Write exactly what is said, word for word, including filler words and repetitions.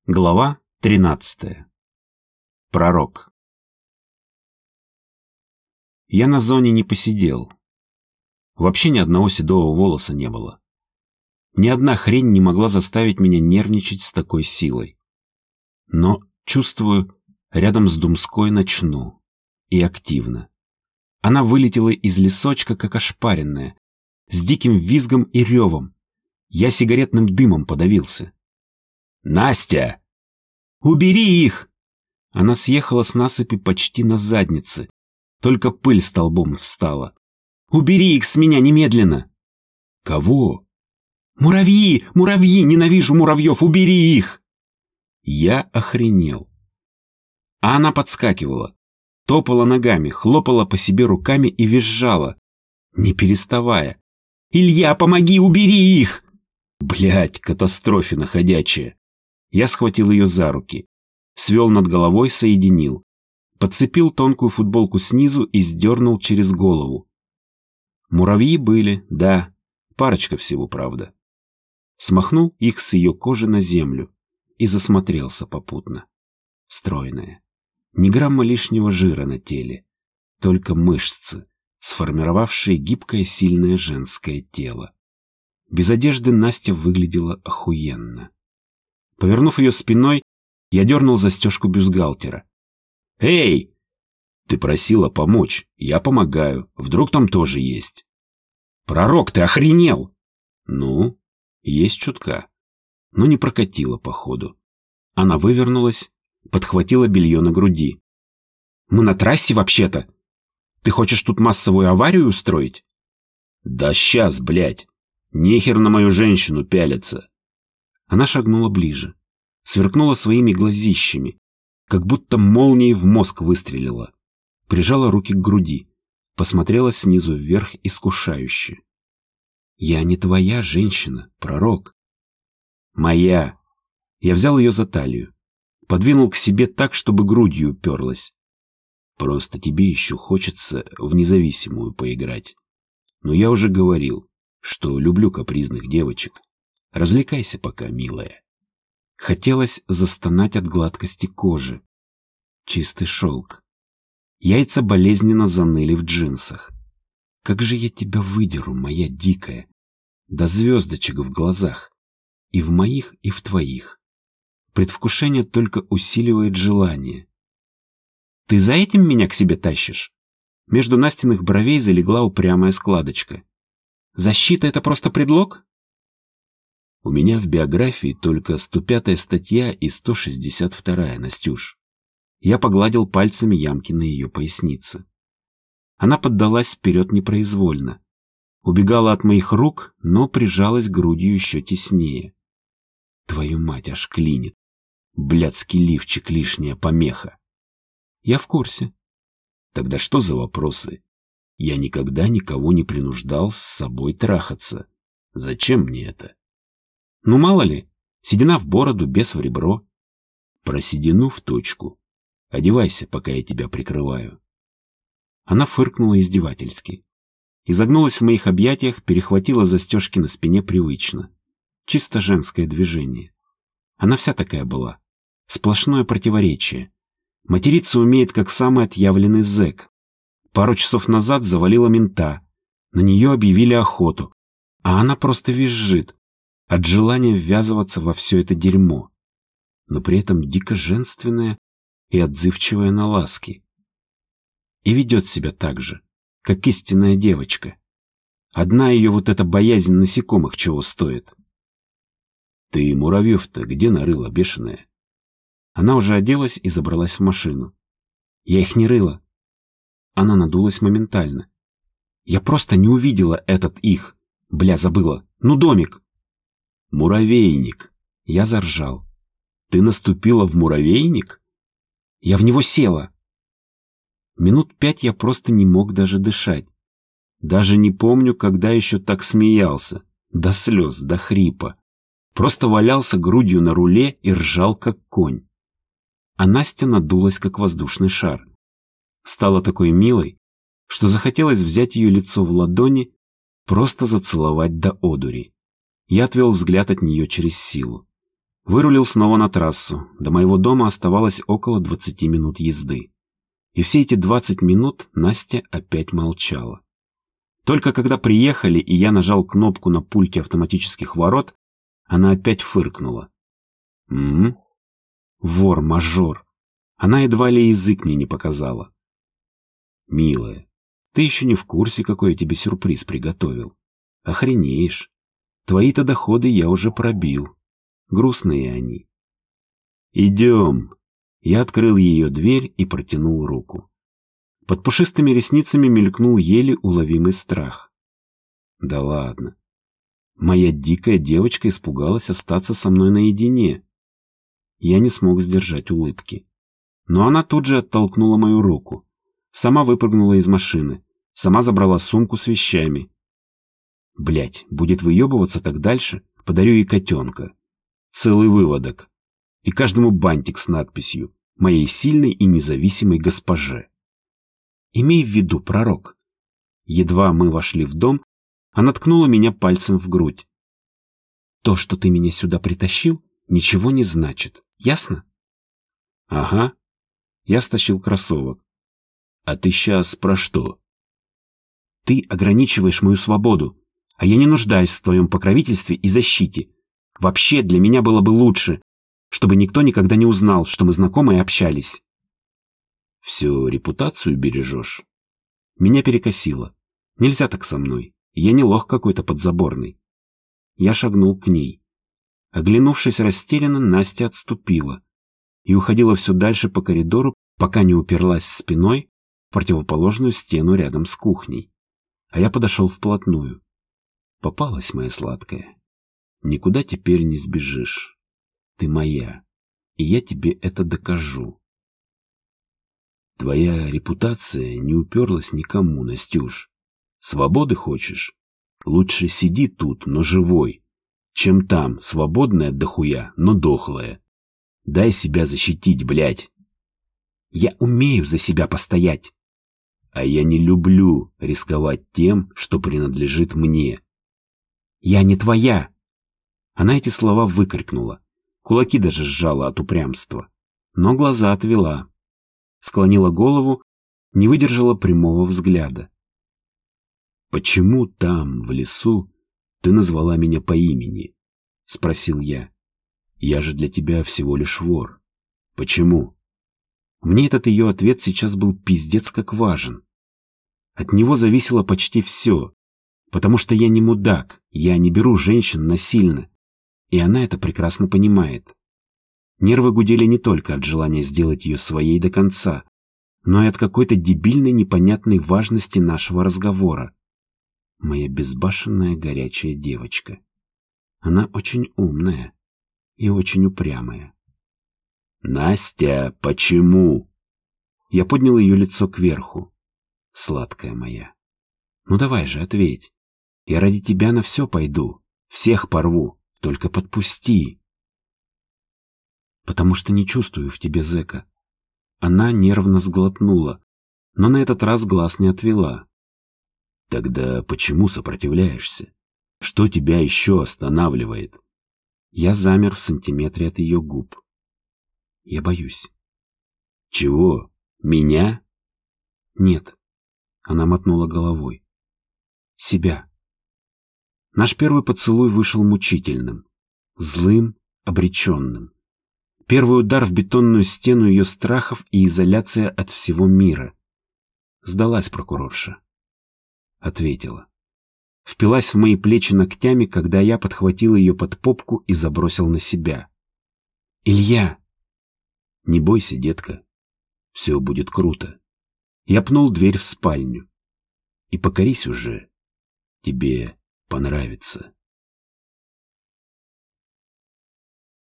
Глава тринадцатая. Пророк. Я на зоне не посидел. Вообще ни одного седого волоса не было. Ни одна хрень не могла заставить меня нервничать с такой силой. Но, чувствую, рядом с Думской начну. И активно. Она вылетела из лесочка, как ошпаренная, с диким визгом и ревом. Я сигаретным дымом подавился. «Настя! Убери их!» Она съехала с насыпи почти на заднице. Только пыль столбом встала. «Убери их с меня немедленно!» «Кого?» «Муравьи! Муравьи! Ненавижу муравьев! Убери их!» Я охренел. А она подскакивала, топала ногами, хлопала по себе руками и визжала, не переставая. «Илья, помоги! Убери их!» Блядь, катастрофина ходячая. Я схватил ее за руки, свел над головой, соединил, подцепил тонкую футболку снизу и сдернул через голову. Муравьи были, да, парочка всего, правда. Смахнул их с ее кожи на землю и засмотрелся попутно. Стройная, ни грамма лишнего жира на теле, только мышцы, сформировавшие гибкое сильное женское тело. Без одежды Настя выглядела охуенно. Повернув ее спиной, я дернул застежку бюстгальтера. «Эй! Ты просила помочь, я помогаю, вдруг там тоже есть». «Пророк, ты охренел!» «Ну, есть чутка, но не прокатило, походу». Она вывернулась, подхватила белье на груди. «Мы на трассе вообще-то? Ты хочешь тут массовую аварию устроить?» «Да сейчас, блядь! Нехер на мою женщину пялиться!» Она шагнула ближе, сверкнула своими глазищами, как будто молнией в мозг выстрелила, прижала руки к груди, посмотрела снизу вверх искушающе. «Я не твоя женщина, пророк». «Моя». Я взял ее за талию, подвинул к себе так, чтобы грудью уперлась. «Просто тебе еще хочется в независимую поиграть. Но я уже говорил, что люблю капризных девочек. Развлекайся пока, милая». Хотелось застонать от гладкости кожи. Чистый шелк. Яйца болезненно заныли в джинсах. Как же я тебя выдеру, моя дикая, до звездочек в глазах. И в моих, и в твоих. Предвкушение только усиливает желание. «Ты за этим меня к себе тащишь?» Между Настиных бровей залегла упрямая складочка. «Защита — это просто предлог?» У меня в биографии только сто пятая статья и сто шестьдесят вторая, Настюш. Я погладил пальцами ямки на ее пояснице. Она поддалась вперед непроизвольно. Убегала от моих рук, но прижалась грудью еще теснее. Твою мать, аж клинит. Блядский лифчик, лишняя помеха. Я в курсе. Тогда что за вопросы? Я никогда никого не принуждал с собой трахаться. Зачем мне это? Ну мало ли, седина в бороду, бес в ребро. Про седину в точку. Одевайся, пока я тебя прикрываю. Она фыркнула издевательски. Изогнулась в моих объятиях, перехватила застежки на спине привычно. Чисто женское движение. Она вся такая была. Сплошное противоречие. Материться умеет, как самый отъявленный зэк. Пару часов назад завалила мента. На нее объявили охоту. А она просто визжит. От желания ввязываться во все это дерьмо, но при этом дико женственная и отзывчивая на ласки. И ведет себя так же, как истинная девочка. Одна ее вот эта боязнь насекомых чего стоит. «Ты муравьев-то где нарыла, бешеная?» Она уже оделась и забралась в машину. «Я их не рыла». Она надулась моментально. «Я просто не увидела этот их. Бля, забыла. Ну, домик». «Муравейник!» Я заржал. «Ты наступила в муравейник?» «Я в него села!» Минут пять я просто не мог даже дышать. Даже не помню, когда еще так смеялся. До слез, до хрипа. Просто валялся грудью на руле и ржал, как конь. А Настя надулась, как воздушный шар. Стала такой милой, что захотелось взять ее лицо в ладони, просто зацеловать до одури. Я отвел взгляд от нее через силу. Вырулил снова на трассу. До моего дома оставалось около двадцати минут езды. И все эти двадцать минут Настя опять молчала. Только когда приехали, и я нажал кнопку на пульте автоматических ворот, она опять фыркнула. «М-м? Вор-мажор. Она едва ли язык мне не показала. Милая, ты еще не в курсе, какой я тебе сюрприз приготовил. Охренеешь. Твои-то доходы я уже пробил. Грустные они. Идем». Я открыл ее дверь и протянул руку. Под пушистыми ресницами мелькнул еле уловимый страх. Да ладно. Моя дикая девочка испугалась остаться со мной наедине. Я не смог сдержать улыбки. Но она тут же оттолкнула мою руку. Сама выпрыгнула из машины. Сама забрала сумку с вещами. Блять, будет выебываться так дальше, подарю ей котенка. Целый выводок. И каждому бантик с надписью «Моей сильной и независимой госпоже». Имей в виду, пророк. Едва мы вошли в дом, она ткнула меня пальцем в грудь. То, что ты меня сюда притащил, ничего не значит. Ясно? Ага. Я стащил кроссовок. А ты сейчас про что? Ты ограничиваешь мою свободу, а я не нуждаюсь в твоем покровительстве и защите. Вообще, для меня было бы лучше, чтобы никто никогда не узнал, что мы знакомы и общались. Всю репутацию бережешь? Меня перекосило. Нельзя так со мной. Я не лох какой-то подзаборный. Я шагнул к ней. Оглянувшись растерянно, Настя отступила и уходила все дальше по коридору, пока не уперлась спиной в противоположную стену рядом с кухней. А я подошел вплотную. Попалась, моя сладкая. Никуда теперь не сбежишь. Ты моя, и я тебе это докажу. Твоя репутация не уперлась никому, Настюш. Свободы хочешь? Лучше сиди тут, но живой, чем там, свободная дохуя, но дохлая. Дай себя защитить, блядь. Я умею за себя постоять. А я не люблю рисковать тем, что принадлежит мне. Я не твоя. Она эти слова выкрикнула. Кулаки даже сжала от упрямства. Но глаза отвела. Склонила голову, не выдержала прямого взгляда. «Почему там, в лесу, ты назвала меня по имени?» — спросил я. «Я же для тебя всего лишь вор. Почему?» Мне этот ее ответ сейчас был пиздец как важен. От него зависело почти все, потому что я не мудак, я не беру женщин насильно, и она это прекрасно понимает. Нервы гудели не только от желания сделать ее своей до конца, но и от какой-то дебильной непонятной важности нашего разговора. Моя безбашенная горячая девочка. Она очень умная и очень упрямая. «Настя, почему?» Я поднял ее лицо кверху. Сладкая моя. Ну давай же, ответь. Я ради тебя на все пойду, всех порву, только подпусти. Потому что не чувствую в тебе зэка. Она нервно сглотнула, но на этот раз глаз не отвела. Тогда почему сопротивляешься? Что тебя еще останавливает? Я замер в сантиметре от ее губ. Я боюсь. Чего? Меня? Нет. Она мотнула головой. Себя. Наш первый поцелуй вышел мучительным, злым, обреченным. Первый удар в бетонную стену ее страхов и изоляция от всего мира. Сдалась прокурорша. Ответила. Впилась в мои плечи ногтями, когда я подхватил ее под попку и забросил на себя. «Илья!» «Не бойся, детка. Все будет круто». Я пнул дверь в спальню. «И покорись уже. Тебе понравится».